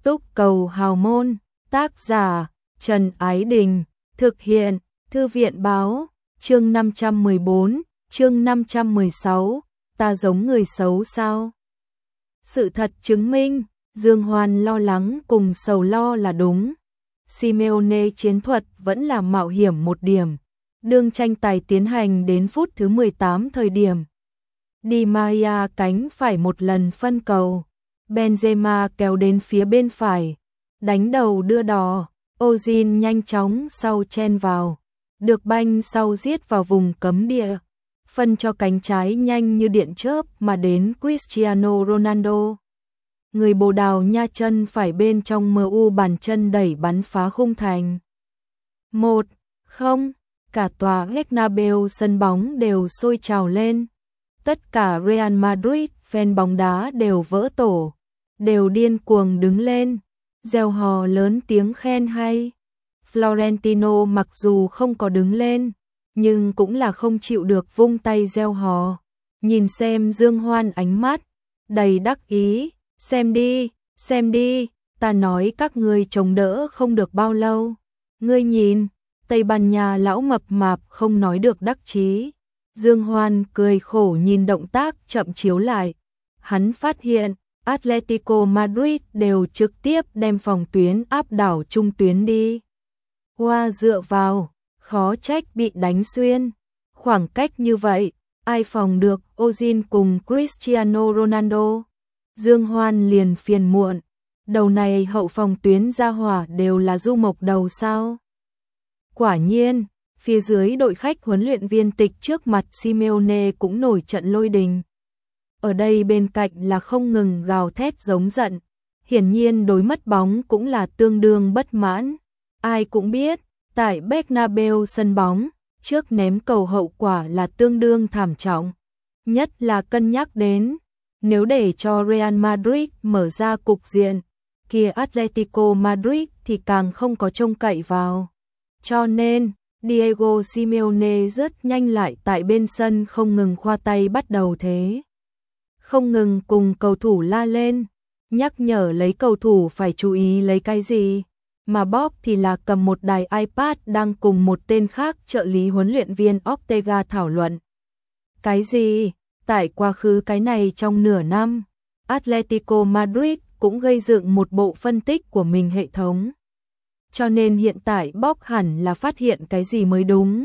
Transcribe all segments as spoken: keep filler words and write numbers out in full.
Túc cầu hào môn, tác giả Trần Ái Đình, thực hiện Thư viện Báo, chương năm trăm mười bốn, chương năm trăm mười sáu, ta giống người xấu sao? Sự thật chứng minh, Dương Hoan lo lắng cùng sầu lo là đúng. Simeone chiến thuật vẫn là mạo hiểm một điểm. Đương tranh tài tiến hành đến phút thứ mười tám thời điểm. Di Maria cánh phải một lần phân cầu. Benzema kéo đến phía bên phải. Đánh đầu đưa đò. Ozil nhanh chóng sau chen vào. Được banh sau giết vào vùng cấm địa. Phân cho cánh trái nhanh như điện chớp mà đến Cristiano Ronaldo. Người Bồ Đào Nha chân phải bên trong em u bàn chân đẩy bắn phá khung thành. một không, cả tòa Bernabeu sân bóng đều sôi trào lên. Tất cả Real Madrid fan bóng đá đều vỡ tổ, đều điên cuồng đứng lên, reo hò lớn tiếng khen hay. Florentino mặc dù không có đứng lên, nhưng cũng là không chịu được vung tay reo hò. Nhìn xem Dương Hoan ánh mắt đầy đắc ý, xem đi, xem đi, ta nói các ngươi chống đỡ không được bao lâu. Ngươi nhìn, Tây Ban Nha lão mập mạp không nói được đắc chí. Dương Hoan cười khổ nhìn động tác chậm chiếu lại. Hắn phát hiện, Atletico Madrid đều trực tiếp đem phòng tuyến áp đảo trung tuyến đi. Hoa dựa vào, khó trách bị đánh xuyên. Khoảng cách như vậy, ai phòng được Ozil cùng Cristiano Ronaldo. Dương Hoan liền phiền muộn. Đầu này hậu phòng tuyến ra hỏa đều là du mộc đầu sao? Quả nhiên, phía dưới đội khách huấn luyện viên tịch trước mặt Simeone cũng nổi trận lôi đình. Ở đây bên cạnh là không ngừng gào thét giống giận. Hiển nhiên đối mất bóng cũng là tương đương bất mãn. Ai cũng biết, tại Bernabeu sân bóng, trước ném cầu hậu quả là tương đương thảm trọng. Nhất là cân nhắc đến, nếu để cho Real Madrid mở ra cục diện, kia Atletico Madrid thì càng không có trông cậy vào. Cho nên, Diego Simeone rất nhanh lại tại bên sân không ngừng khoa tay bắt đầu thế. Không ngừng cùng cầu thủ la lên, nhắc nhở lấy cầu thủ phải chú ý lấy cái gì. Mà Bob thì là cầm một đài iPad đang cùng một tên khác trợ lý huấn luyện viên Ortega thảo luận. Cái gì? Tại quá khứ cái này trong nửa năm, Atletico Madrid cũng gây dựng một bộ phân tích của mình hệ thống. Cho nên hiện tại Bob hẳn là phát hiện cái gì mới đúng.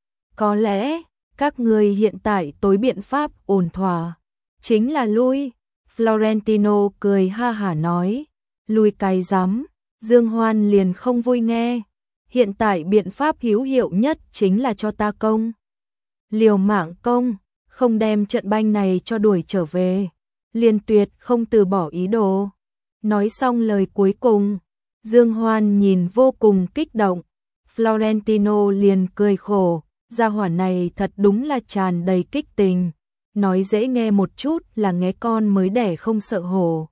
Có lẽ, các người hiện tại tối biện pháp ổn thỏa chính là lui. Florentino cười ha hả nói, lui cái rắm. Dương Hoan liền không vui nghe. Hiện tại biện pháp hữu hiệu nhất chính là cho ta công. Liều mạng công, không đem trận banh này cho đuổi trở về. Liền tuyệt không từ bỏ ý đồ. Nói xong lời cuối cùng, Dương Hoan nhìn vô cùng kích động. Florentino liền cười khổ, gia hỏa này thật đúng là tràn đầy kích tình. Nói dễ nghe một chút là nghe con mới đẻ không sợ hổ.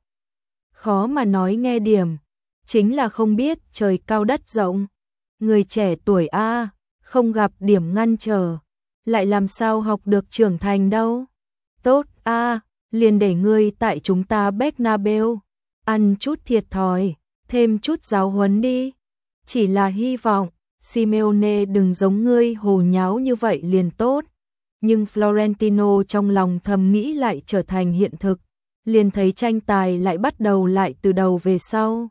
Khó mà nói nghe điểm, chính là không biết trời cao đất rộng. Người trẻ tuổi a, không gặp điểm ngăn trở, lại làm sao học được trưởng thành đâu. Tốt a, liền để ngươi tại chúng ta Bernabeu ăn chút thiệt thòi, thêm chút giáo huấn đi. Chỉ là hy vọng Simeone đừng giống ngươi hồ nháo như vậy liền tốt. Nhưng Florentino trong lòng thầm nghĩ lại trở thành hiện thực, liền thấy tranh tài lại bắt đầu lại từ đầu về sau.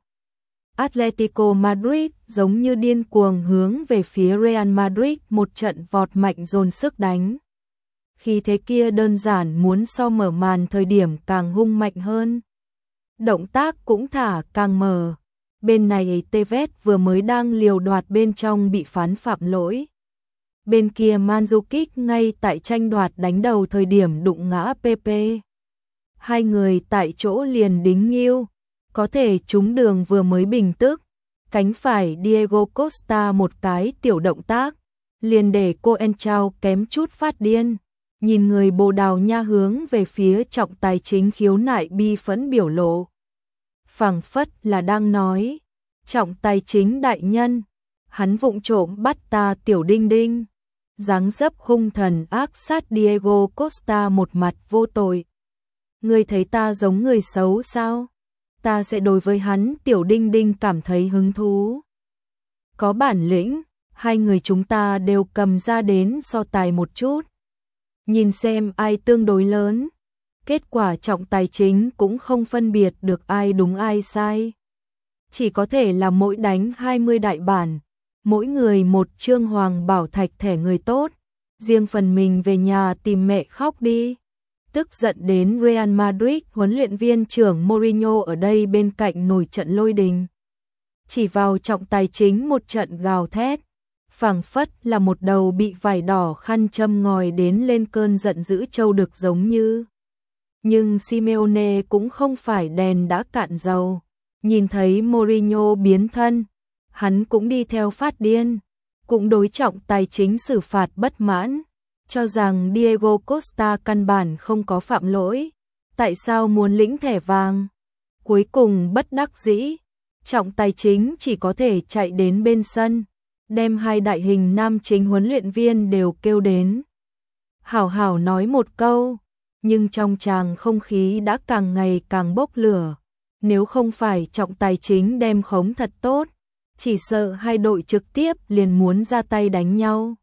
Atletico Madrid giống như điên cuồng hướng về phía Real Madrid một trận vọt mạnh dồn sức đánh. Khi thế kia đơn giản muốn so mở màn thời điểm càng hung mạnh hơn. Động tác cũng thả càng mở. Bên này Tevez vừa mới đang liều đoạt bên trong bị phán phạm lỗi. Bên kia Mandzukic ngay tại tranh đoạt đánh đầu thời điểm đụng ngã Pepe. Hai người tại chỗ liền đính nghiêu. Có thể trúng đường vừa mới bình tức. Cánh phải Diego Costa một cái tiểu động tác. Liền để Coentrao kém chút phát điên. Nhìn người Bồ Đào Nha hướng về phía trọng tài chính khiếu nại bi phẫn biểu lộ. Phảng phất là đang nói. Trọng tài chính đại nhân. Hắn vụng trộm bắt ta tiểu đinh đinh. Dáng dấp hung thần ác sát Diego Costa một mặt vô tội. Ngươi thấy ta giống người xấu sao? ta sẽ đối với hắn Tiểu Đinh Đinh cảm thấy hứng thú. Có bản lĩnh, hai người chúng ta đều cầm ra đến so tài một chút. Nhìn xem ai tương đối lớn. Kết quả trọng tài chính cũng không phân biệt được ai đúng ai sai. Chỉ có thể là mỗi đánh hai mươi đại bản, mỗi người một chương hoàng bảo thạch thẻ người tốt, riêng phần mình về nhà tìm mẹ khóc đi. Tức giận đến Real Madrid, huấn luyện viên trưởng Mourinho ở đây bên cạnh nổi trận lôi đình. Chỉ vào trọng tài chính một trận gào thét, phảng phất là một đầu bị vải đỏ khăn châm ngòi đến lên cơn giận dữ trâu được giống như. Nhưng Simeone cũng không phải đèn đã cạn dầu, nhìn thấy Mourinho biến thân, hắn cũng đi theo phát điên, cũng đối trọng tài chính xử phạt bất mãn, cho rằng Diego Costa căn bản không có phạm lỗi, tại sao muốn lĩnh thẻ vàng. Cuối cùng bất đắc dĩ, trọng tài chính chỉ có thể chạy đến bên sân, đem hai đại hình nam chính huấn luyện viên đều kêu đến. Hảo hảo nói một câu, nhưng trong tràng không khí đã càng ngày càng bốc lửa, nếu không phải trọng tài chính đem khống thật tốt, chỉ sợ hai đội trực tiếp liền muốn ra tay đánh nhau.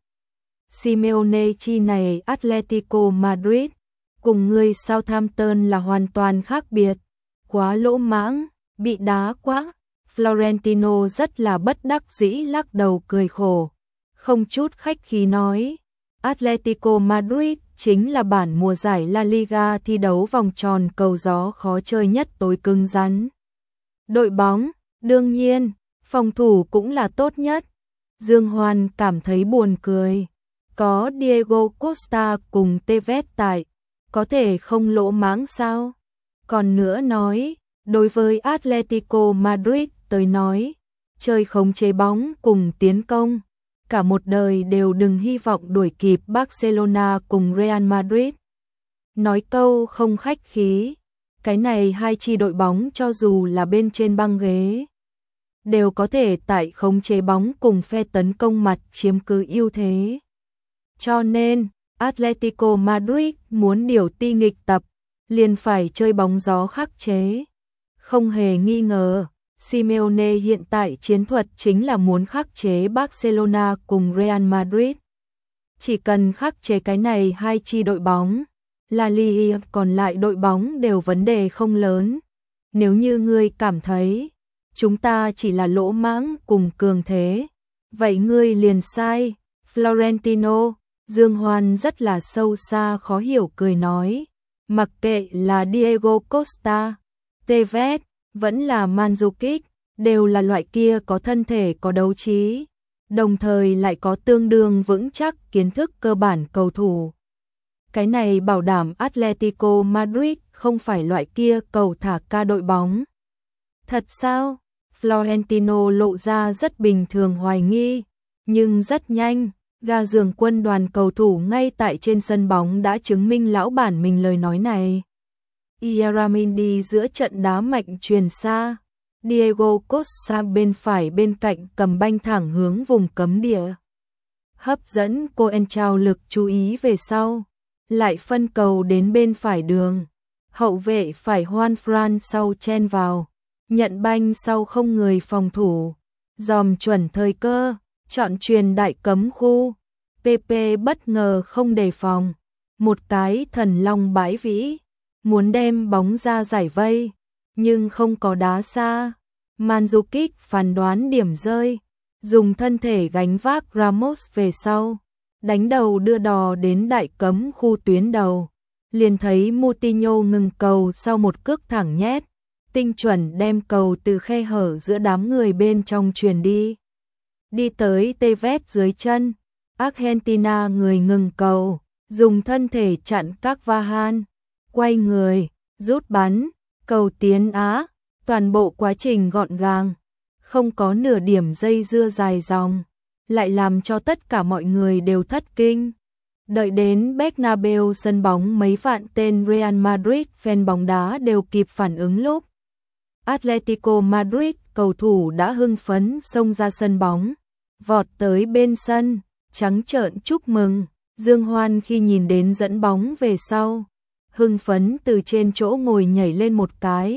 Simeone chi này Atletico Madrid, cùng người Southampton là hoàn toàn khác biệt, quá lỗ mãng, bị đá quá. Florentino rất là bất đắc dĩ lắc đầu cười khổ, không chút khách khí nói, Atletico Madrid chính là bản mùa giải La Liga thi đấu vòng tròn cầu gió khó chơi nhất tối cứng rắn. Đội bóng, đương nhiên, phòng thủ cũng là tốt nhất. Dương Hoan cảm thấy buồn cười, có Diego Costa cùng Tevez tại, có thể không lỗ mãng sao? Còn nữa nói, đối với Atletico Madrid tới nói, chơi khống chế bóng cùng tiến công, cả một đời đều đừng hy vọng đuổi kịp Barcelona cùng Real Madrid. Nói câu không khách khí, cái này hai chi đội bóng cho dù là bên trên băng ghế, đều có thể tại khống chế bóng cùng phe tấn công mặt chiếm cứ ưu thế. Cho nên, Atletico Madrid muốn điều ti nghịch tập, liền phải chơi bóng gió khắc chế. Không hề nghi ngờ, Simeone hiện tại chiến thuật chính là muốn khắc chế Barcelona cùng Real Madrid. Chỉ cần khắc chế cái này hai chi đội bóng, La Liga còn lại đội bóng đều vấn đề không lớn. Nếu như ngươi cảm thấy chúng ta chỉ là lỗ mãng cùng cường thế, vậy ngươi liền sai. Florentino, Dương Hoan rất là sâu xa khó hiểu cười nói, mặc kệ là Diego Costa, Tevez, vẫn là Mandzukic, đều là loại kia có thân thể có đấu trí, đồng thời lại có tương đương vững chắc kiến thức cơ bản cầu thủ. Cái này bảo đảm Atletico Madrid không phải loại kia cầu thả ca đội bóng. Thật sao? Florentino lộ ra rất bình thường hoài nghi, nhưng rất nhanh, gà giường quân đoàn cầu thủ ngay tại trên sân bóng đã chứng minh lão bản mình lời nói này. Ieramendi giữa trận đá mạnh truyền xa, Diego Costa bên phải bên cạnh cầm banh thẳng hướng vùng cấm địa. Hấp dẫn Coentrao lực chú ý về sau, lại phân cầu đến bên phải đường. Hậu vệ phải Juan Fran sau chen vào, nhận banh sau không người phòng thủ, dòm chuẩn thời cơ, chọn truyền đại cấm khu. pê pê bất ngờ không đề phòng, một cái thần long bãi vĩ, muốn đem bóng ra giải vây, nhưng không có đá xa. Mandzukic phán đoán điểm rơi, dùng thân thể gánh vác Ramos về sau, đánh đầu đưa đò đến đại cấm khu tuyến đầu, liền thấy Moutinho ngừng cầu sau một cước thẳng nhét, tinh chuẩn đem cầu từ khe hở giữa đám người bên trong truyền đi. Đi tới Tevez dưới chân, Argentina người ngừng cầu, dùng thân thể chặn các Vahan, quay người, rút bắn, cầu tiến Á, toàn bộ quá trình gọn gàng, không có nửa điểm dây dưa dài dòng, lại làm cho tất cả mọi người đều thất kinh. Đợi đến Bernabeu sân bóng mấy vạn tên Real Madrid fan bóng đá đều kịp phản ứng lúc Atletico Madrid cầu thủ đã hưng phấn xông ra sân bóng, vọt tới bên sân, trắng trợn chúc mừng. Dương Hoan khi nhìn đến dẫn bóng về sau, hưng phấn từ trên chỗ ngồi nhảy lên một cái,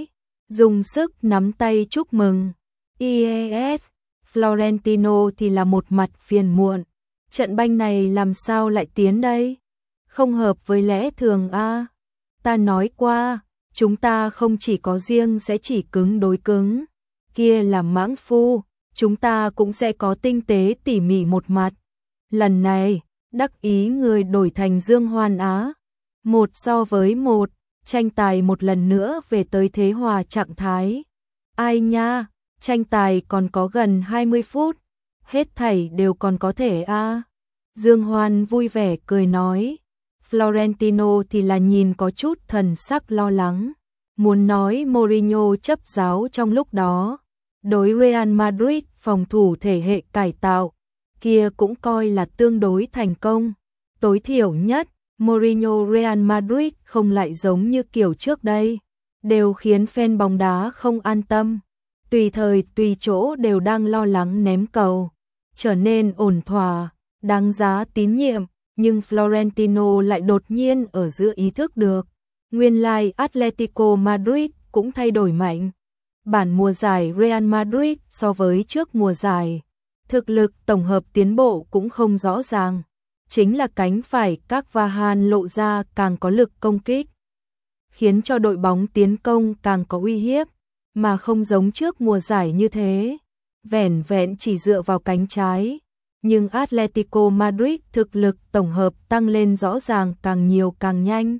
dùng sức nắm tay chúc mừng. i e ét, Florentino thì là một mặt phiền muộn. Trận banh này làm sao lại tiến đây? Không hợp với lẽ thường a. À. Ta nói qua, chúng ta không chỉ có riêng sẽ chỉ cứng đối cứng. Kia là mãng phu, chúng ta cũng sẽ có tinh tế tỉ mỉ một mặt. Lần này, đắc ý người đổi thành Dương Hoan Á. Một so với một, tranh tài một lần nữa về tới thế hòa trạng thái. Ai nha, tranh tài còn có gần hai mươi phút, hết thảy đều còn có thể a. À. Dương Hoan vui vẻ cười nói. Florentino thì là nhìn có chút thần sắc lo lắng. Muốn nói Mourinho chấp giáo trong lúc đó. Đối Real Madrid phòng thủ thể hệ cải tạo, kia cũng coi là tương đối thành công. Tối thiểu nhất, Mourinho Real Madrid không lại giống như kiểu trước đây. Đều khiến fan bóng đá không an tâm. Tùy thời tùy chỗ đều đang lo lắng ném cầu. Trở nên ổn thỏa, đáng giá tín nhiệm. Nhưng Florentino lại đột nhiên ở giữa ý thức được. Nguyên lai Atletico Madrid cũng thay đổi mạnh. Bản mùa giải Real Madrid so với trước mùa giải, thực lực tổng hợp tiến bộ cũng không rõ ràng. Chính là cánh phải các Vahan lộ ra càng có lực công kích, khiến cho đội bóng tiến công càng có uy hiếp, mà không giống trước mùa giải như thế. Vẻn vẹn chỉ dựa vào cánh trái. Nhưng Atletico Madrid thực lực tổng hợp tăng lên rõ ràng càng nhiều càng nhanh.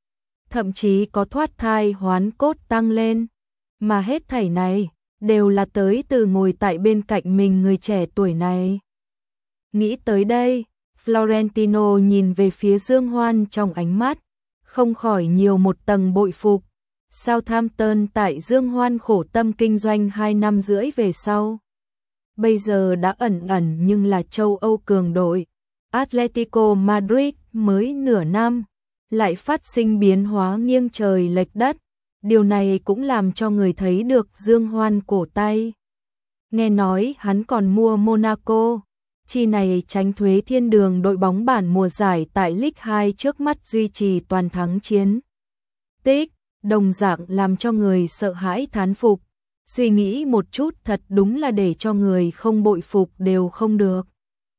Thậm chí có thoát thai hoán cốt tăng lên. Mà hết thảy này đều là tới từ ngồi tại bên cạnh mình người trẻ tuổi này. Nghĩ tới đây, Florentino nhìn về phía Dương Hoan trong ánh mắt, không khỏi nhiều một tầng bội phục. Southampton tại Dương Hoan khổ tâm kinh doanh hai năm rưỡi về sau. Bây giờ đã ẩn ẩn nhưng là châu Âu cường đội. Atletico Madrid mới nửa năm, lại phát sinh biến hóa nghiêng trời lệch đất. Điều này cũng làm cho người thấy được Dương Hoan cổ tay. Nghe nói hắn còn mua Monaco, chi này tránh thuế thiên đường đội bóng bản mùa giải tại League hai trước mắt duy trì toàn thắng chiến tích, đồng dạng làm cho người sợ hãi thán phục. Suy nghĩ một chút thật đúng là để cho người không bội phục đều không được.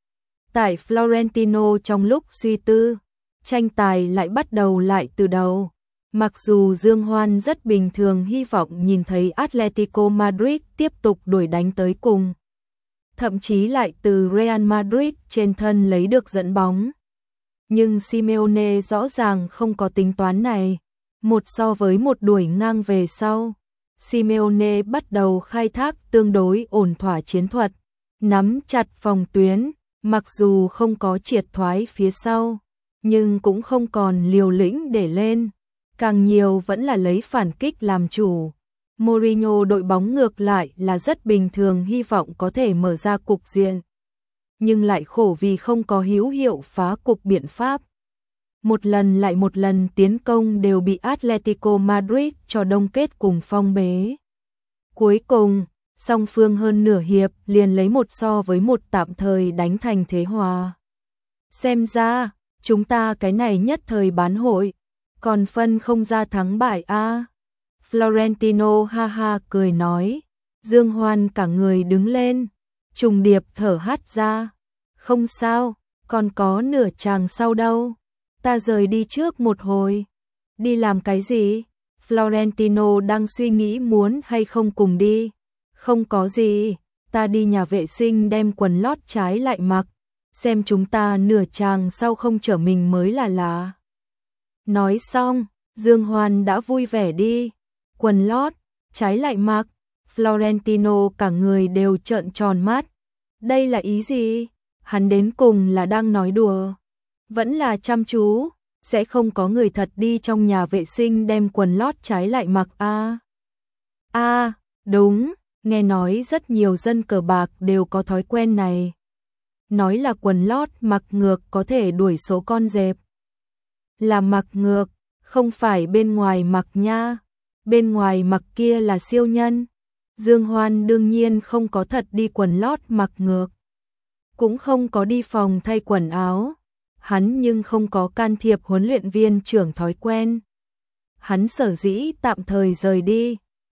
Tại Florentino trong lúc suy tư, tranh tài lại bắt đầu lại từ đầu. Mặc dù Dương Hoan rất bình thường hy vọng nhìn thấy Atletico Madrid tiếp tục đuổi đánh tới cùng. Thậm chí lại từ Real Madrid trên thân lấy được dẫn bóng. Nhưng Simeone rõ ràng không có tính toán này. Một so với một đuổi ngang về sau. Simeone bắt đầu khai thác tương đối ổn thỏa chiến thuật, nắm chặt phòng tuyến, mặc dù không có triệt thoái phía sau, nhưng cũng không còn liều lĩnh để lên, càng nhiều vẫn là lấy phản kích làm chủ. Mourinho đội bóng ngược lại là rất bình thường hy vọng có thể mở ra cục diện, nhưng lại khổ vì không có hữu hiệu phá cục biện pháp. Một lần lại một lần tiến công đều bị Atletico Madrid cho đông kết cùng phong bế. Cuối cùng, song phương hơn nửa hiệp liền lấy một so với một tạm thời đánh thành thế hòa. Xem ra, chúng ta cái này nhất thời bán hội, còn phân không ra thắng bại a. À. Florentino ha ha cười nói, Dương Hoan cả người đứng lên, trùng điệp thở hắt ra. Không sao, còn có nửa chàng sau đâu. Ta rời đi trước một hồi. Đi làm cái gì? Florentino đang suy nghĩ muốn hay không cùng đi. Không có gì, ta đi nhà vệ sinh đem quần lót trái lại mặc. Xem chúng ta nửa chàng sau không trở mình mới là lạ. Nói xong, Dương Hoan đã vui vẻ đi. Quần lót, trái lại mặc. Florentino cả người đều trợn tròn mắt. Đây là ý gì? Hắn đến cùng là đang nói đùa. Vẫn là chăm chú, sẽ không có người thật đi trong nhà vệ sinh đem quần lót trái lại mặc a. À. A, à, đúng, nghe nói rất nhiều dân cờ bạc đều có thói quen này. Nói là quần lót mặc ngược có thể đuổi số con dẹp. Là mặc ngược, không phải bên ngoài mặc nha. Bên ngoài mặc kia là siêu nhân. Dương Hoan đương nhiên không có thật đi quần lót mặc ngược. Cũng không có đi phòng thay quần áo. Hắn nhưng không có can thiệp huấn luyện viên trưởng thói quen. Hắn sở dĩ tạm thời rời đi,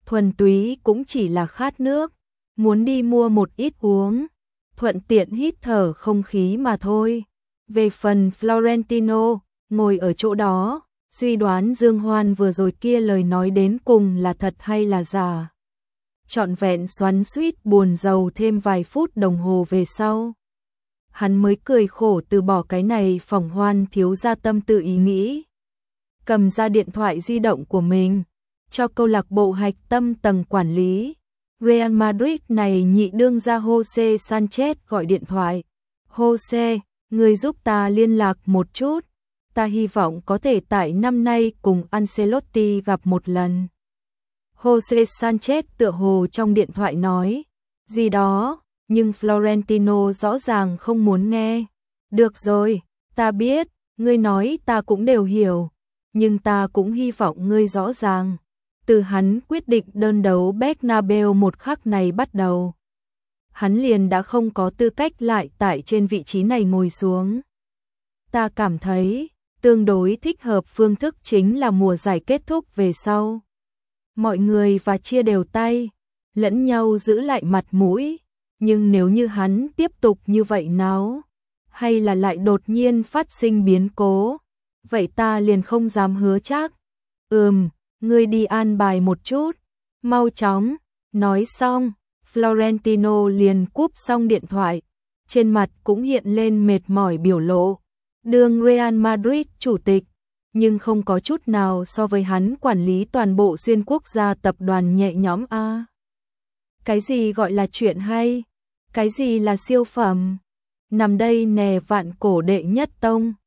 thuần túy cũng chỉ là khát nước, muốn đi mua một ít uống, thuận tiện hít thở không khí mà thôi. Về phần Florentino, ngồi ở chỗ đó, suy đoán Dương Hoan vừa rồi kia lời nói đến cùng là thật hay là giả. Trọn vẹn xoắn xuýt buồn rầu thêm vài phút đồng hồ về sau. Hắn mới cười khổ từ bỏ cái này phỏng Hoan thiếu gia tâm tự ý nghĩ. Cầm ra điện thoại di động của mình, cho câu lạc bộ hạch tâm tầng quản lý. Real Madrid này nhị đương ra Jose Sanchez gọi điện thoại. Jose, người giúp ta liên lạc một chút. Ta hy vọng có thể tại năm nay cùng Ancelotti gặp một lần. Jose Sanchez tựa hồ trong điện thoại nói gì đó, nhưng Florentino rõ ràng không muốn nghe. Được rồi, ta biết, ngươi nói ta cũng đều hiểu, nhưng ta cũng hy vọng ngươi rõ ràng. Từ hắn quyết định đơn đấu Bernabeu một khắc này bắt đầu, hắn liền đã không có tư cách lại tại trên vị trí này ngồi xuống. Ta cảm thấy, tương đối thích hợp phương thức chính là mùa giải kết thúc về sau. Mọi người và chia đều tay, lẫn nhau giữ lại mặt mũi, nhưng nếu như hắn tiếp tục như vậy nào, hay là lại đột nhiên phát sinh biến cố, vậy ta liền không dám hứa chắc. Ừm, ngươi đi an bài một chút, mau chóng. Nói xong, Florentino liền cúp xong điện thoại, trên mặt cũng hiện lên mệt mỏi biểu lộ. Đương Real Madrid chủ tịch, nhưng không có chút nào so với hắn quản lý toàn bộ xuyên quốc gia tập đoàn nhẹ nhõm a. Cái gì gọi là chuyện hay? Cái gì là siêu phẩm? Nằm đây nè vạn cổ đệ nhất tông.